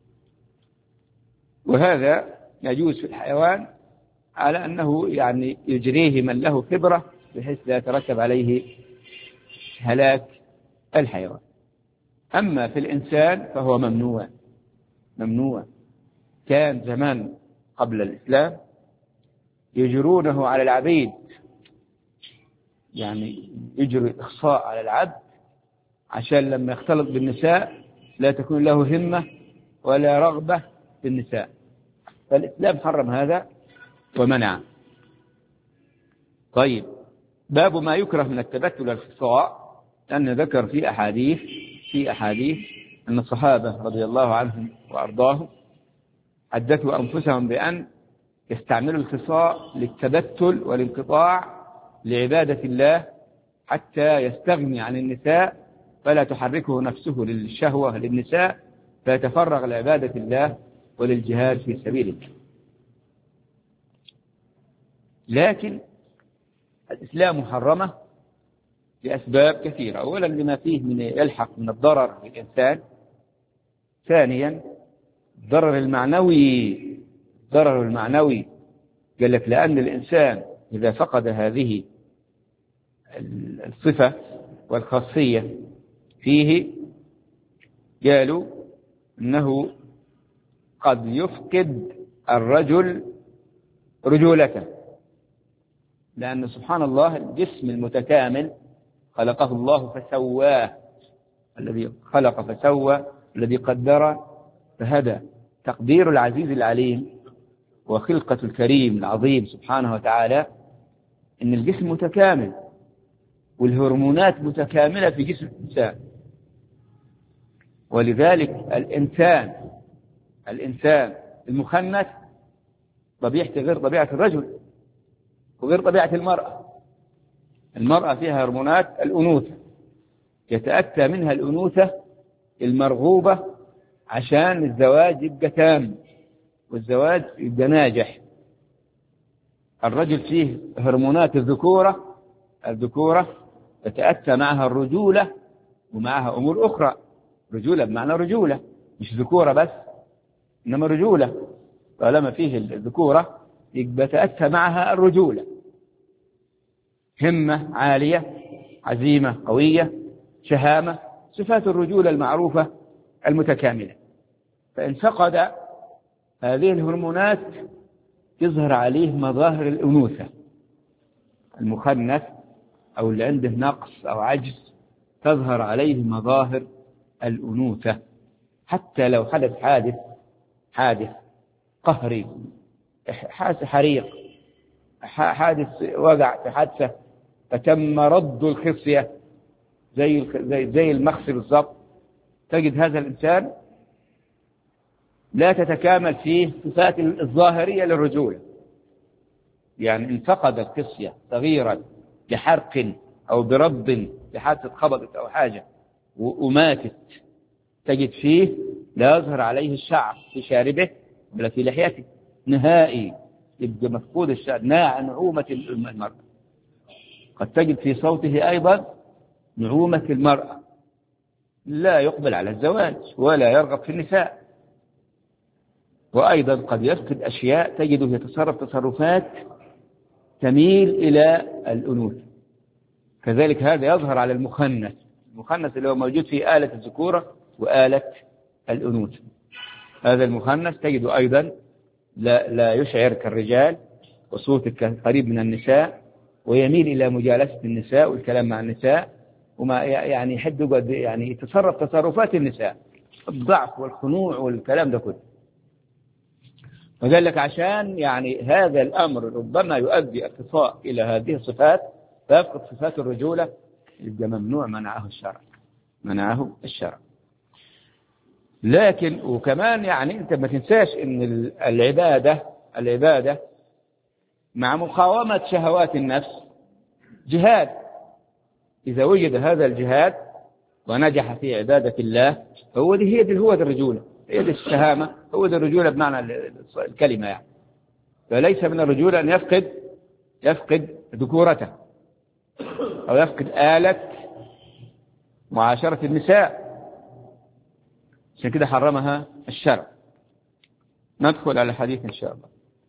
وهذا يجوز في الحيوان على أنه يعني يجريه من له خبرة بحيث لا يترتب عليه هلاك الحيوان. أما في الإنسان فهو ممنوع. كان زمان قبل الإسلام يجرونه على العبيد، يعني يجري الإخصاء على العبد عشان لما يختلط بالنساء لا تكون له همة ولا رغبة في النساء، فالإسلام حرم هذا ومنع. طيب، باب ما يكره من التبتل والخصاء، أن ذكر في أحاديث أن الصحابة رضي الله عنهم وأرضاهم حدثوا أنفسهم بأن يستعملوا الخصاء للتبتل والانقطاع لعبادة الله حتى يستغني عن النساء، فلا تحركه نفسه للشهوة للنساء، فيتفرغ لعبادة الله وللجهاد في سبيل الله. لكن الإسلام حرمه لأسباب كثيرة. أولا لما فيه من يلحق من الضرر للإنسان. ثانيا الضرر المعنوي قال لك لأن الإنسان إذا فقد هذه الصفة والخاصية فيه قالوا أنه قد يفقد الرجل رجولته، لأن سبحان الله الجسم المتكامل خلقه الله فسواه، الذي خلق فسوى الذي قدر فهدى. تقدير العزيز العليم وخلقة الكريم العظيم سبحانه وتعالى إن الجسم متكامل والهرمونات متكاملة في جسم الإنسان. ولذلك الإنسان المخنث طبيعته غير طبيعة الرجل وغير طبيعة المرأة. المرأة فيها هرمونات الأنوثة، يتأتى منها الأنوثة المرغوبة عشان الزواج يبقى تام والزواج يبقى ناجح. الرجل فيه هرمونات الذكورة تتأتى معها الرجولة ومعها أمور أخرى. رجولة بمعنى رجولة، مش ذكورة بس، إنما رجولة. طالما فيه الذكورة يبقى تأتى معها الرجولة، همة عالية، عزيمة قوية، شهامة، صفات الرجولة المعروفة المتكاملة. فإن فقد هذه الهرمونات يظهر عليه مظاهر الأنوثة. المخنث أو اللي عنده نقص أو عجز تظهر عليه مظاهر الأنوثة، حتى لو حدث حادث قهري، حادث حريق، حادث وقع في حادثة فتم رد الخصية زي المخص بالضبط، تجد هذا الإنسان لا تتكامل فيه صفات الظاهرية للرجولة. يعني إن فقد الخصية صغيرا لحرق أو برد لحادثة خبطت أو حاجة وماتت، تجد فيه لا يظهر عليه الشعر في شاربه ولا في لحيته نهائي، يبقى مفقود الشعر، نعومة المرأة. قد تجد في صوته أيضا نعومة المرأة، لا يقبل على الزواج ولا يرغب في النساء. وأيضا قد يفقد أشياء تجده يتصرف تصرفات تميل إلى الأنوثة. كذلك هذا يظهر على المخنث اللي هو موجود في آلة الذكورة وآلة الأنوثة. هذا المخنث تجده أيضا لا يشعر كالرجال، وصوته قريب من النساء، ويميل إلى مجالسة النساء والكلام مع النساء، وما يعني يحد يقعد يعني يتصرف تصرفات النساء، الضعف والخنوع والكلام ده كله. وقال لك عشان يعني هذا الأمر ربما يؤدي الخصاء إلى هذه الصفات فيفقد صفات الرجولة، يبقى ممنوع، منعه الشرع، منعه الشرع. لكن وكمان يعني أنت ما تنساش إن العبادة مع مقاومة شهوات النفس جهاد. إذا وجد هذا الجهاد ونجح في عبادة الله هو دي الرجولة، هي دي الشهامة، هو دي الرجولة بمعنى الكلمة يعني. فليس من الرجولة أن يفقد ذكورته أو يفقد آلة معاشرة النساء، عشان كده حرمها الشرع. ندخل على الحديث إن شاء الله.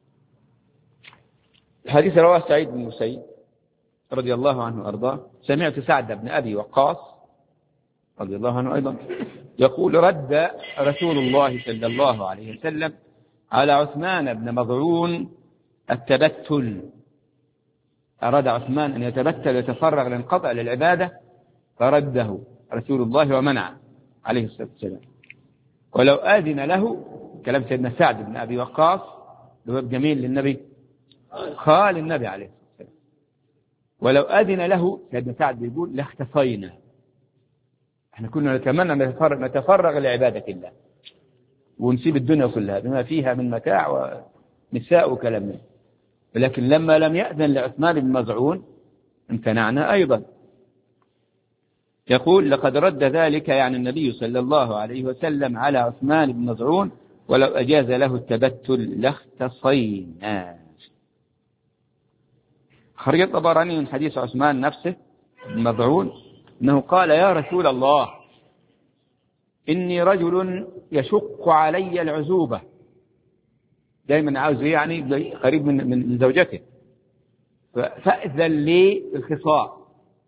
الحديث رواه سعيد بن المسيب رضي الله عنه وأرضاه: سمعت سعد بن أبي وقاص رضي الله عنه أيضا يقول: رد رسول الله صلى الله عليه وسلم على عثمان بن مظعون التبتل. أراد عثمان أن يتبتل ويتفرغ للانقطاع للعبادة، فرده رسول الله ومنعه عليه الصلاة والسلام. ولو آذن له، كلام سيدنا سعد بن أبي وقاص جواب جميل للنبي، قال النبي عليه الصلاة والسلام: ولو آذن له، سيدنا سعد بيقول: لاختفينا، احنا كنا نتمنى نتفرغ لعبادة الله ونسيب الدنيا كلها بما فيها من متاع ونساء وكلام منه، ولكن لما لم يأذن لعثمان بن مظعون امتنعنا أيضا. يقول: لقد رد ذلك يعني النبي صلى الله عليه وسلم على عثمان بن مظعون، ولو أجاز له التبتل لاختصينا. خرج الطبراني من حديث عثمان نفسه بن مظعون أنه قال: يا رسول الله، إني رجل يشق علي العزوبة، دائما عاوز يعني قريب من زوجته، فأذن لي الخصاء،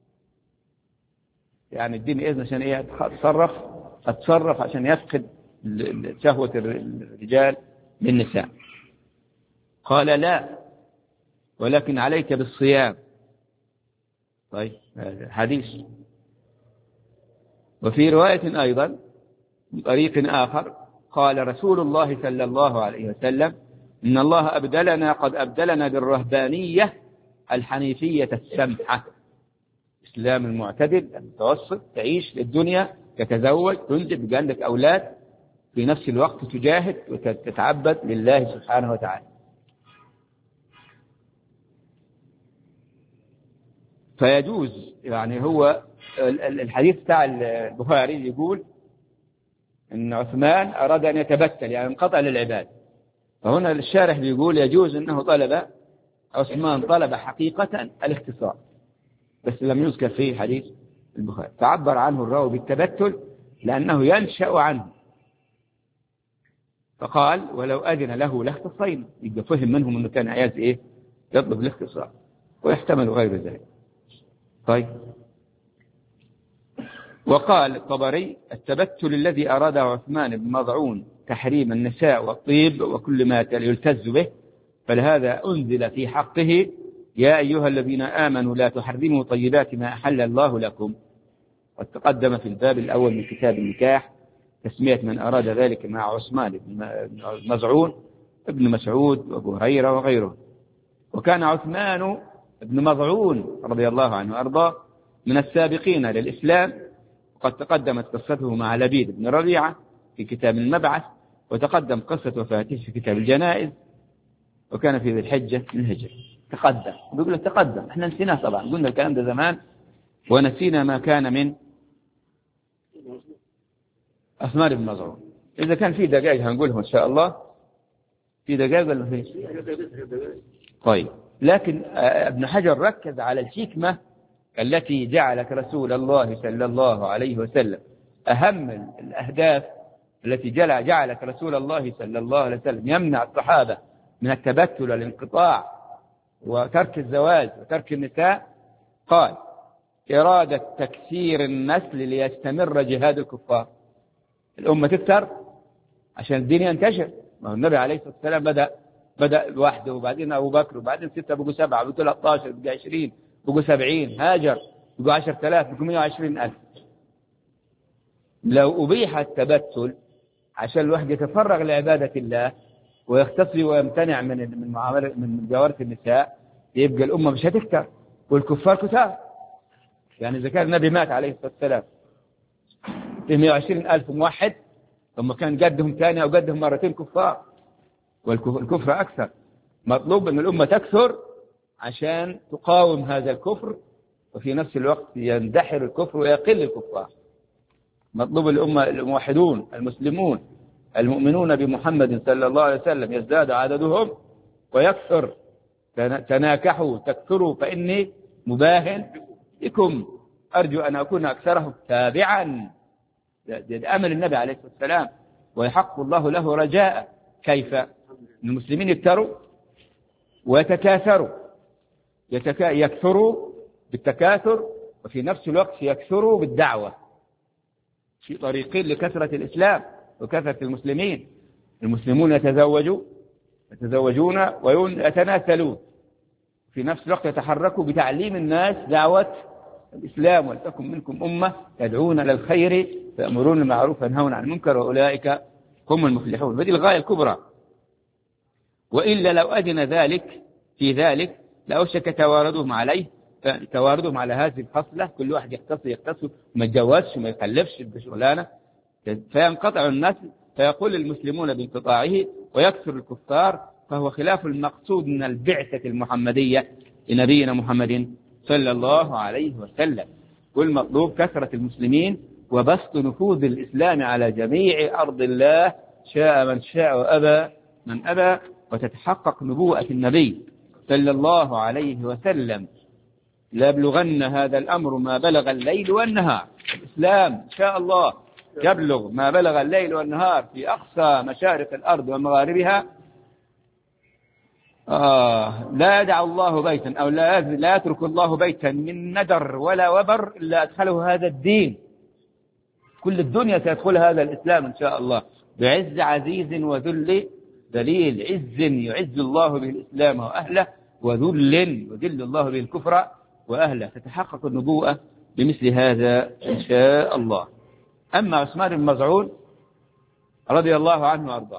يعني اديني إذن عشان إيه أتصرف عشان يفقد شهوة الرجال للنساء. قال: لا، ولكن عليك بالصيام. طيب، حديث. وفي رواية أيضا من طريق آخر قال رسول الله صلى الله عليه وسلم: إن الله قد أبدلنا بالرهبانية الحنيفية السمحة، الإسلام المعتدل المتوسط، تعيش للدنيا، تتزوج، تنجب، يبقى عندك أولاد، في نفس الوقت تجاهد وتتعبد لله سبحانه وتعالى. فيجوز يعني، هو الحديث بتاع البخاري يقول إن عثمان أراد أن يتبتل يعني انقطع للعباد، فهنا الشارح بيقول يجوز أنه عثمان طلب حقيقة الاختصار، بس لم يذكر فيه حديث البخاري، تعبر عنه الراوي بالتبتل لأنه ينشأ عنه، فقال: ولو أذن له لاختصينا، يبقى فهم منهم أنه كان عايز إيه؟ يطلب الاختصار، ويحتمل غير ذلك. طيب. وقال الطبري: التبتل الذي أراده عثمان بن مظعون تحريم النساء والطيب وكل ما يلتز به، فلهذا أنزل في حقه: يا أيها الذين آمنوا لا تحرموا طيبات ما أحل الله لكم. قد تقدم في الباب الأول من كتاب النكاح تسمية من أراد ذلك مع عثمان بن مظعون ابن مسعود وأبو هريرة وغيره. وكان عثمان بن مظعون رضي الله عنه وأرضاه من السابقين للإسلام، وقد تقدمت قصته مع لبيد بن ربيعة في كتاب المبعث، وتقدم قصة وفاته في كتاب الجنائز، وكان في ذي الحجة من الهجرة. تقدم، احنا نسيناه طبعا، قلنا الكلام ده زمان ونسينا ما كان من عثمان بن مظعون. إذا كان في دقائق هنقولهم إن شاء الله، في دقائق ولا في؟ طيب. لكن ابن حجر ركز على الحكمة التي جعلت رسول الله صلى الله عليه وسلم، أهم الأهداف التي جعلت رسول الله صلى الله عليه وسلم يمنع الصحابة من التبتل والانقطاع وترك الزواج وترك النساء. قال: إرادة تكثير النسل ليستمر جهاد الكفار، الأمة تكثر عشان الدين ينتشر. ما هو النبي عليه الصلاة والسلام بدأ بدأ واحدة وبعدين أبو بكر وبعدين 6 بقوا 7 بقوا 13 بقوا 20 بقوا 70 هاجر بقوا 10,000 بقوا 120,000. لو أبيح التبتل عشان الواحد يتفرغ لعبادة الله ويختصي ويمتنع من معاملة من مجاورة النساء، يبقى الأمة مش هتكتر والكفار كتار. يعني إذا كان النبي مات عليه الصلاة والسلام في 120,000 موحد، ثم كان قدهم ثاني أو قدهم مرتين كفار، والكفر أكثر. مطلوب أن الأمة تكثر عشان تقاوم هذا الكفر، وفي نفس الوقت يندحر الكفر ويقل الكفار. مطلوب الأمة الموحدون المسلمون المؤمنون بمحمد صلى الله عليه وسلم يزداد عددهم ويكثر. تناكحوا تكثروا فإني مباهن بكم، أرجو أن أكون أكثرهم تابعا. أمل النبي عليه الصلاة والسلام ويحق الله له رجاء. كيف؟ المسلمين يكثروا ويتكاثروا، يكثروا بالتكاثر وفي نفس الوقت يكثروا بالدعوة. في طريقين لكثرة الإسلام وكثرة المسلمين. المسلمون يتزوجون ويتناسلون، في نفس الوقت يتحركوا بتعليم الناس دعوة الإسلام. ولتكن منكم أمة يدعون للخير فيأمرون بالمعروف وينهون عن المنكر وأولئك هم المفلحون. هذه الغاية الكبرى. وإلا لو أدن ذلك في ذلك لأوشك تواردهم عليه، تواردهم على هذه الفصلة، كل واحد يختص وما يتجوزش وما يخلفش بشغلانة، فينقطع الناس، فيقول المسلمون بانقطاعه ويكثر الكفار، فهو خلاف المقصود من البعثة المحمدية لنبينا محمد صلى الله عليه وسلم. والمطلوب كثرة المسلمين وبسط نفوذ الإسلام على جميع أرض الله، شاء من شاء وأبى من أبى، وتتحقق نبوءة النبي صلى الله عليه وسلم. ليبلغن هذا الأمر ما بلغ الليل والنهار. الإسلام إن شاء الله يبلغ ما بلغ الليل والنهار في أقصى مشارق الأرض ومغاربها. لا يدع الله بيتا أو لا يترك الله بيتا من ندر ولا وبر إلا أدخله هذا الدين. كل الدنيا سيدخل هذا الإسلام إن شاء الله، بعز عزيز وذل ذليل. عز يعز الله به الإسلام وأهله، وذل يذل الله به الكفر وأهله. تتحقق النبوءة بمثل هذا إن شاء الله. أما عثمان بن مظعون رضي الله عنه وأرضاه،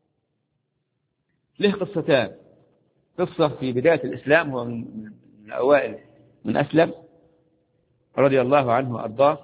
له قصتان. قصة في بداية الإسلام، هو من الأوائل من أسلم رضي الله عنه وأرضاه.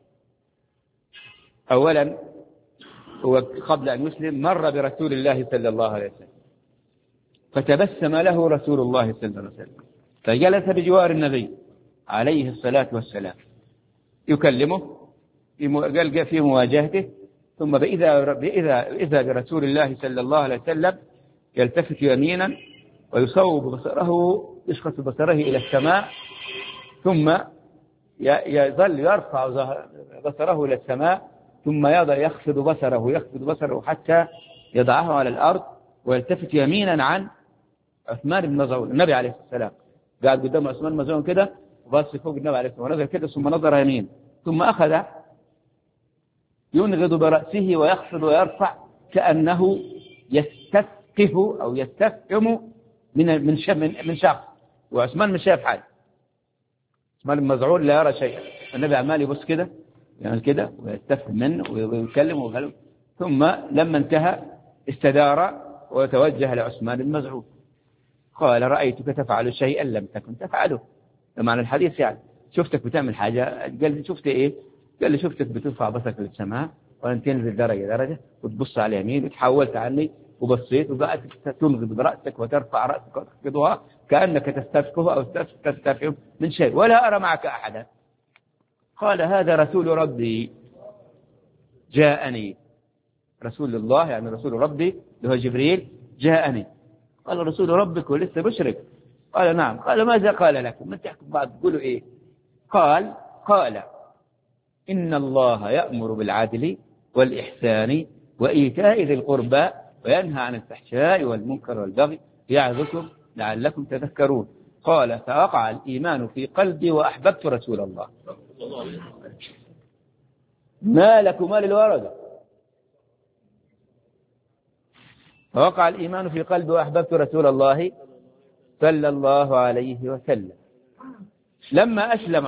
أولا هو قبل أن يسلم مر برسول الله صلى الله عليه وسلم، فتبسم له رسول الله صلى الله عليه وسلم، فجلس بجوار النبي عليه الصلاة والسلام يكلمه في مواجهته. ثم إذا برسول الله صلى الله عليه وسلم يلتفت يمينا ويصوب بصره، يشخص بصره إلى السماء، ثم يظل يرفع بصره إلى السماء، ثم يخفض بصره حتى يضعه على الأرض، ويلتفت يمينا عن عثمان بن مظعون. النبي عليه الصلاة والسلام قاعد قدام عثمان بن مظعون كده، وبص فوق النبي عليه الصلاة والسلام ونظر كده، ثم نظر يمين، ثم أخذ ينغض برأسه ويخفض ويرفع كأنه يستفقه أو يستفهم من شخص، وعثمان مش شايف حاجة. عثمان بن مظعون لا يرى شيئا. النبي عمال يبص كده يعني كده ويستفهم منه ويكلم ثم لما انتهى استدار وتوجه لعثمان بن مظعون قال: رأيتك تفعل شيئا لم تكن تفعله. معنى الحديث يعني شفتك بتعمل حاجة. قال لي: شفت ايه؟ قال لي: شفتك بترفع بصرك للسماء وانت تنزل درجة وتبص على اليمين، وتحولت عني وبصيت وقعدت تنغض برأسك وترفع رأسك وتخفضها كأنك تستفقه أو تستفهم من شيء، ولا أرى معك أحدا. قال: هذا رسول ربي جاءني. رسول الله يعني رسول ربي اللي هو جبريل جاءني. قال: رسول ربك ولسه بشرك؟ قال: نعم. قال: ماذا قال لكم؟ من تحكم بعض تقولوا ايه؟ قال: إن الله يأمر بالعدل والإحسان وإيتاء ذي القربى وينهى عن الفحشاء والمنكر والبغي يعظكم لعلكم تذكرون. قال: فوقع الإيمان في قلبي وأحببت رسول الله. ما لكم مال الورقة؟ فوقع الإيمان في قلبي وأحببت رسول الله صلى الله عليه وسلم. لما أسلم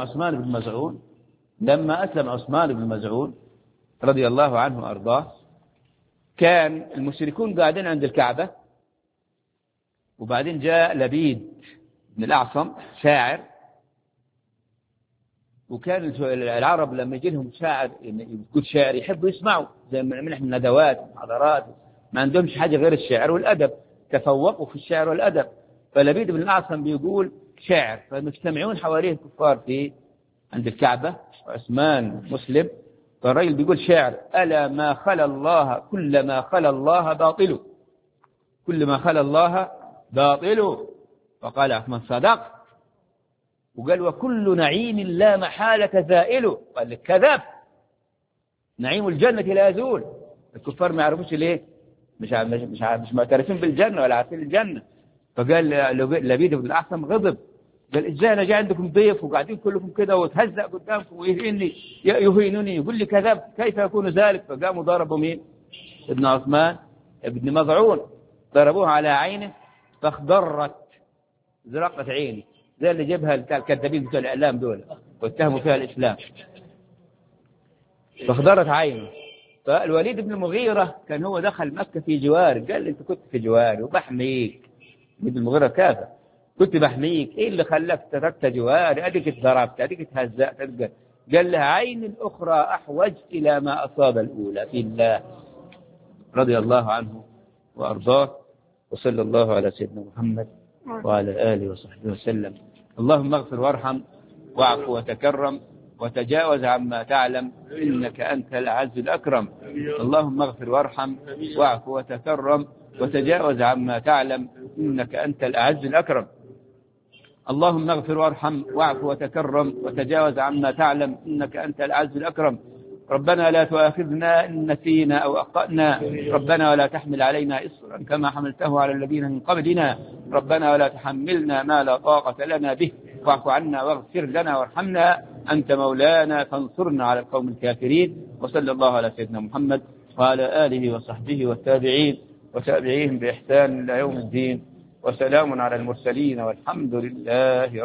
عثمان بن مزعون رضي الله عنه وأرضاه، كان المشركون قاعدين عند الكعبة، وبعدين جاء لبيد بن الأعصم شاعر، وكان العرب لما يجي لهم شاعر يقول شاعر يحبوا يسمعوا، زي ما نحن ندوات محاضرات، ما عندهمش حاجة غير الشعر والأدب، تفوقوا في الشعر والأدب. فلبيد بن الأعصم بيقول شعر، فمجتمعون حواليه الكفار في عند الكعبة، وعثمان مسلم، فالرجل بيقول شعر: ألا ما خلا الله كل ما خلا الله باطل، كل ما خلا الله باطل. فقال عثمان: صدق. وقال: وكل نعيم لا محالة زائل. قال لك: كذب، نعيم الجنة لا يزول. الكفار ما يعرفوش ليه، مش معترفين بالجنة ولا عارفين الجنة. فقال لبيد بن الأعصم غضب، قال: ازاي انا جاي عندكم ضيف وقاعدين كلكم كده وتهزأ قدامكم يهينني يقول لي كذب، كيف يكون ذلك؟ فقاموا ضربوا مين؟ ابن عثمان ابن مضعون، ضربوه على عينه فاخضرت، زرقت عيني، زي اللي جابها الكذابين بتوع الإعلام دول واتهموا فيها الإسلام، فاخضرت عينه. فالوليد بن المغيرة كان هو دخل مكة في جوار، قال لي: انت كنت في جواري وبحميك. ابن المغيرة كافر، كنت بحميك، ايه اللي خلاك تركت جواري؟ اديك اتضربت، اديك اتهزأت. قال لها: عين الأخرى أحوج إلى ما أصاب الأولى في الله. رضي الله عنه وأرضاه، وصلى الله على سيدنا محمد وعلى آله وصحبه وسلم. اللهم اغفر وارحم واعف وتكرم وتجاوز عما تعلم، إنك أنت الأعز الأكرم. اللهم اغفر وارحم واعف وتكرم وتجاوز عما تعلم، إنك أنت الأعز الأكرم. اللهم اغفر وارحم واعف وتكرم وتجاوز عما تعلم، إنك أنت الأعز الأكرم. ربنا لا تؤاخذنا إن نسينا أو أخطأنا، ربنا ولا تحمل علينا إصرا كما حملته على الذين من قبلنا، ربنا ولا تحملنا ما لا طاقة لنا به، واعف عنا واغفر لنا وارحمنا، أنت مولانا فانصرنا على القوم الكافرين. وصلى الله على سيدنا محمد وعلى آله وصحبه والتابعين وتابعيهم بإحسان إلى يوم الدين، وسلام على المرسلين، والحمد لله.